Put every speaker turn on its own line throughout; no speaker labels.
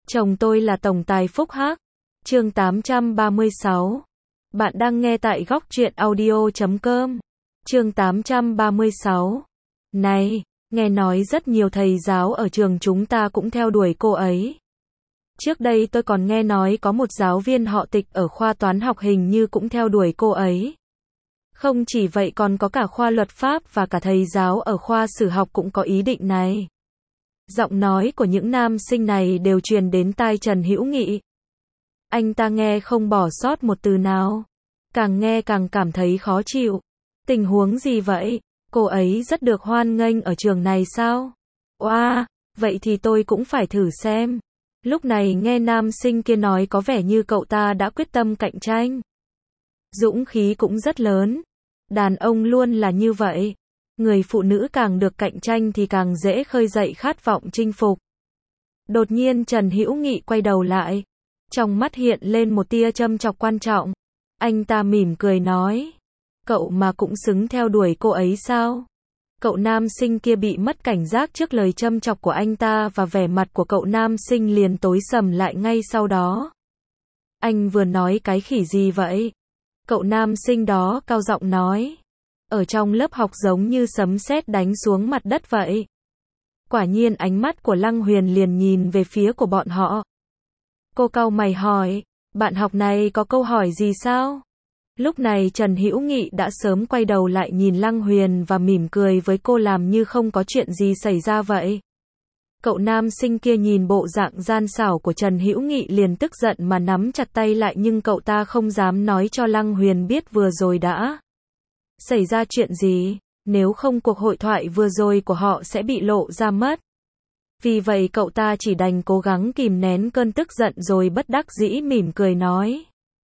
Chồng tôi là tổng tài Phúc Hắc. Chương 836. Bạn đang nghe tại góc truyện audio.com. Chương 836. Này, nghe nói rất nhiều thầy giáo ở trường chúng ta cũng theo đuổi cô ấy. Trước đây tôi còn nghe nói có một giáo viên họ Tịch ở khoa toán học hình như cũng theo đuổi cô ấy. Không chỉ vậy còn có cả khoa luật pháp và cả thầy giáo ở khoa sử học cũng có ý định này. Giọng nói của những nam sinh này đều truyền đến tai Trần Hữu Nghị. Anh ta nghe không bỏ sót một từ nào. Càng nghe càng cảm thấy khó chịu. Tình huống gì vậy? Cô ấy rất được hoan nghênh ở trường này sao? Oa, vậy thì tôi cũng phải thử xem. Lúc này nghe nam sinh kia nói có vẻ như cậu ta đã quyết tâm cạnh tranh. Dũng khí cũng rất lớn. Đàn ông luôn là như vậy. Người phụ nữ càng được cạnh tranh thì càng dễ khơi dậy khát vọng chinh phục. Đột nhiên Trần Hữu Nghị quay đầu lại. Trong mắt hiện lên một tia châm chọc quan trọng. Anh ta mỉm cười nói. Cậu mà cũng xứng theo đuổi cô ấy sao? Cậu nam sinh kia bị mất cảnh giác trước lời châm chọc của anh ta và vẻ mặt của cậu nam sinh liền tối sầm lại ngay sau đó. Anh vừa nói cái khỉ gì vậy? Cậu nam sinh đó cao giọng nói. Ở trong lớp học giống như sấm sét đánh xuống mặt đất vậy. Quả nhiên ánh mắt của Lăng Huyền liền nhìn về phía của bọn họ. Cô cau mày hỏi, bạn học này có câu hỏi gì sao? Lúc này Trần Hữu Nghị đã sớm quay đầu lại nhìn Lăng Huyền và mỉm cười với cô làm như không có chuyện gì xảy ra vậy. Cậu nam sinh kia nhìn bộ dạng gian xảo của Trần Hữu Nghị liền tức giận mà nắm chặt tay lại nhưng cậu ta không dám nói cho Lăng Huyền biết vừa rồi đã xảy ra chuyện gì, nếu không cuộc hội thoại vừa rồi của họ sẽ bị lộ ra mất. Vì vậy cậu ta chỉ đành cố gắng kìm nén cơn tức giận rồi bất đắc dĩ mỉm cười nói.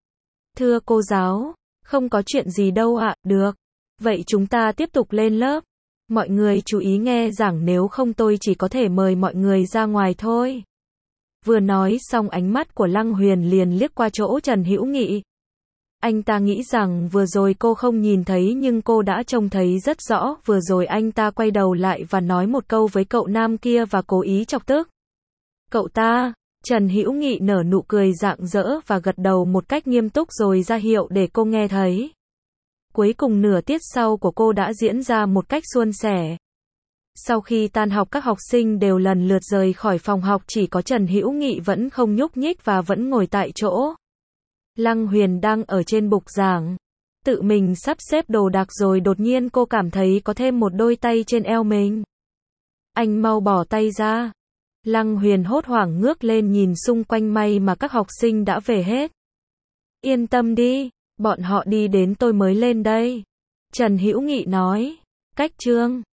Thưa cô giáo, không có chuyện gì đâu ạ, được. Vậy chúng ta tiếp tục lên lớp. Mọi người chú ý nghe giảng nếu không tôi chỉ có thể mời mọi người ra ngoài thôi. Vừa nói xong ánh mắt của Lăng Huyền liền liếc qua chỗ Trần Hữu Nghị. Anh ta nghĩ rằng vừa rồi cô không nhìn thấy nhưng cô đã trông thấy rất rõ, vừa rồi anh ta quay đầu lại và nói một câu với cậu nam kia và cố ý chọc tức cậu ta. Trần Hữu Nghị nở nụ cười rạng rỡ và gật đầu một cách nghiêm túc rồi ra hiệu để cô nghe thấy. Cuối cùng nửa tiết sau của cô đã diễn ra một cách suôn sẻ. Sau khi tan học các học sinh đều lần lượt rời khỏi phòng học, chỉ có Trần Hữu Nghị vẫn không nhúc nhích và vẫn ngồi tại chỗ. Lăng Huyền đang ở trên bục giảng, tự mình sắp xếp đồ đạc rồi đột nhiên cô cảm thấy có thêm một đôi tay trên eo mình. Anh mau bỏ tay ra. Lăng Huyền hốt hoảng ngước lên nhìn xung quanh, may mà các học sinh đã về hết. Yên tâm đi, bọn họ đi đến tôi mới lên đây. Trần Hữu Nghị nói. Cách chương